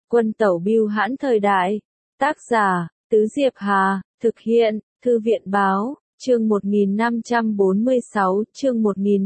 Quân tẩu bưu hãn thời đại. Tác giả, Tứ Diệp Hà, thực hiện, Thư viện báo, chương 1546, chương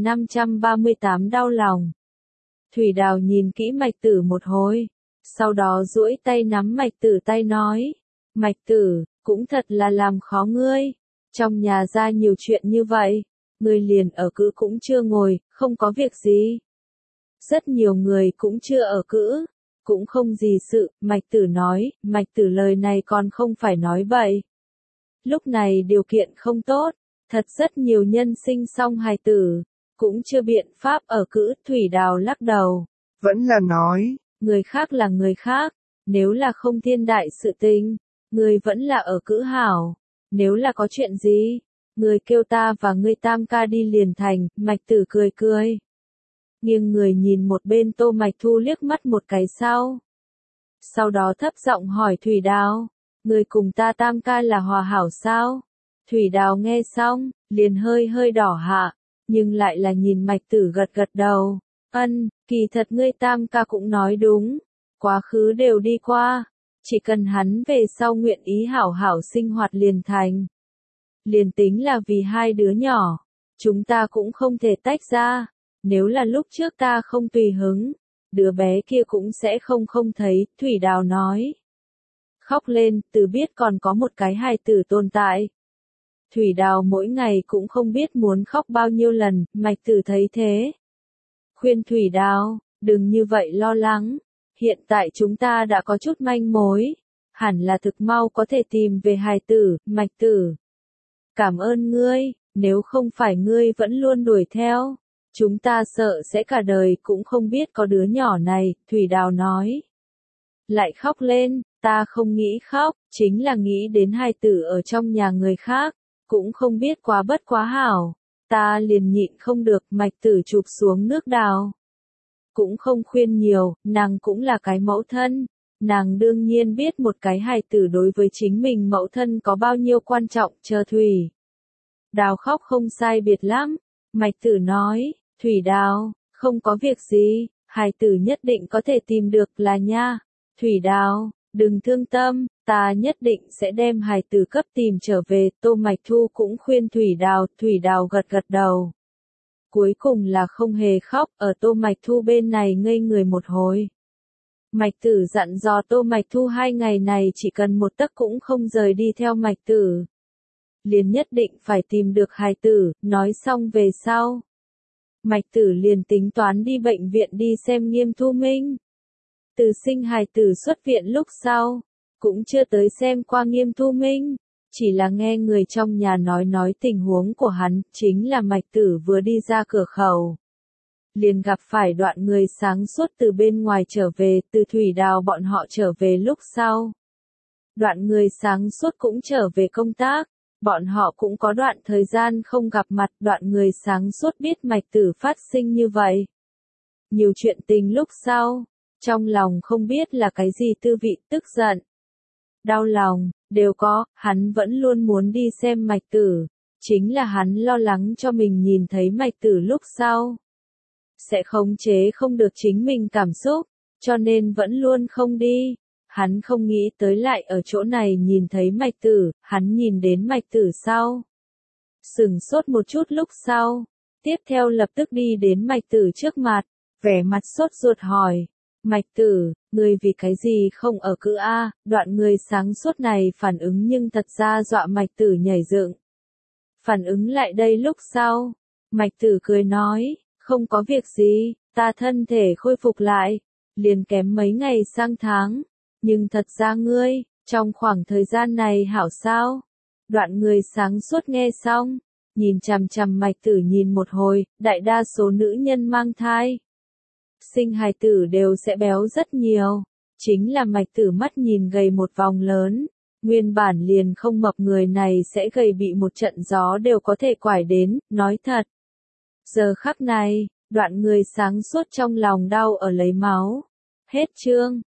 1538 đau lòng. Thủy Đào nhìn kỹ Mạch Tử một hồi, sau đó duỗi tay nắm Mạch Tử tay nói, Mạch Tử, cũng thật là làm khó ngươi, trong nhà ra nhiều chuyện như vậy, ngươi liền ở cữ cũng chưa ngồi, không có việc gì. Rất nhiều người cũng chưa ở cữ, cũng không gì sự, Mạch Tử nói, Mạch Tử lời này còn không phải nói bậy. Lúc này điều kiện không tốt, thật rất nhiều nhân sinh xong hài tử, cũng chưa biện pháp ở cữ. Thủy Đào lắc đầu. Vẫn là nói, Người khác là người khác, nếu là không thiên đại sự tình, người vẫn là ở cữ hảo, nếu là có chuyện gì, người kêu ta và ngươi tam ca đi liền thành. Mạch Tử cười cười. Nghiêng người nhìn một bên Tô Mạch Thu liếc mắt một cái sau đó thấp giọng hỏi Thủy Đào, người cùng ta tam ca là hòa hảo sao? Thủy Đào nghe xong, liền hơi đỏ hạ, nhưng lại là nhìn Mạch Tử gật đầu, kỳ thật ngươi tam ca cũng nói đúng, quá khứ đều đi qua, chỉ cần hắn về sau nguyện ý hảo hảo sinh hoạt liền thành. Liền tính là vì hai đứa nhỏ, chúng ta cũng không thể tách ra, nếu là lúc trước ta không tùy hứng, đứa bé kia cũng sẽ không thấy. Thủy Đào nói. Khóc lên, từ biết còn có một cái hài tử tồn tại. Thủy Đào mỗi ngày cũng không biết muốn khóc bao nhiêu lần. Mạch Tử thấy thế, khuyên Thủy Đào, đừng như vậy lo lắng, hiện tại chúng ta đã có chút manh mối, hẳn là thực mau có thể tìm về hài tử. Mạch Tử, cảm ơn ngươi, nếu không phải ngươi vẫn luôn đuổi theo, chúng ta sợ sẽ cả đời cũng không biết có đứa nhỏ này. Thủy Đào nói. Lại khóc lên, ta không nghĩ khóc, chính là nghĩ đến hài tử ở trong nhà người khác, cũng không biết quá bất quá hảo, ta liền nhịn không được. Mạch Tử chụp xuống nước Đào. Cũng không khuyên nhiều, nàng cũng là cái mẫu thân, nàng đương nhiên biết một cái hài tử đối với chính mình mẫu thân có bao nhiêu quan trọng. Chờ Thủy Đào khóc không sai biệt lắm, Mạch Tử nói, Thủy Đào, không có việc gì, hài tử nhất định có thể tìm được là nha. Thủy Đào, đừng thương tâm, ta nhất định sẽ đem hài tử cấp tìm trở về. Tô Mạch Thu cũng khuyên Thủy Đào gật đầu. Cuối cùng là không hề khóc, ở Tô Mạch Thu bên này ngây người một hồi. Mạch Tử dặn dò Tô Mạch Thu 2 ngày này chỉ cần một tấc cũng không rời đi theo Mạch Tử. Liền nhất định phải tìm được hài tử. Nói xong về sau, Mạch Tử liền tính toán đi bệnh viện đi xem Nghiêm Thu Minh. Từ sinh hài tử xuất viện lúc sau, cũng chưa tới xem qua Nghiêm Thu Minh, chỉ là nghe người trong nhà nói tình huống của hắn. Chính là Mạch Tử vừa đi ra cửa khẩu, liền gặp phải Đoạn người sáng suốt từ bên ngoài trở về. Từ Thủy Đào bọn họ trở về lúc sau, Đoạn người sáng suốt cũng trở về công tác, bọn họ cũng có đoạn thời gian không gặp mặt. Đoạn người sáng suốt biết Mạch Tử phát sinh như vậy, nhiều chuyện tình lúc sau, trong lòng không biết là cái gì tư vị, tức giận, đau lòng, đều có. Hắn vẫn luôn muốn đi xem Mạch Tử, chính là hắn lo lắng cho mình nhìn thấy Mạch Tử lúc sau sẽ khống chế không được chính mình cảm xúc, cho nên vẫn luôn không đi. Hắn không nghĩ tới lại ở chỗ này nhìn thấy Mạch Tử. Hắn nhìn đến Mạch Tử sau, sửng sốt một chút lúc sau, tiếp theo lập tức đi đến Mạch Tử trước mặt, vẻ mặt sốt ruột hỏi, Mạch Tử, người vì cái gì không ở cữ a? Đoạn người sáng suốt này phản ứng nhưng thật ra dọa Mạch Tử nhảy dựng. Phản ứng lại đây lúc sau, Mạch Tử cười nói, không có việc gì, ta thân thể khôi phục lại, liền kém mấy ngày sang tháng, nhưng thật ra ngươi, trong khoảng thời gian này hảo sao? Đoạn người sáng suốt nghe xong, nhìn chằm chằm Mạch Tử nhìn một hồi. Đại đa số nữ nhân mang thai, sinh hài tử đều sẽ béo rất nhiều, chính là Mạch Tử mắt nhìn gầy một vòng lớn, nguyên bản liền không mập người này sẽ gầy bị một trận gió đều có thể quải đến. Nói thật, giờ khắc này, Đoạn người sáng suốt trong lòng đau ở lấy máu. Hết chương.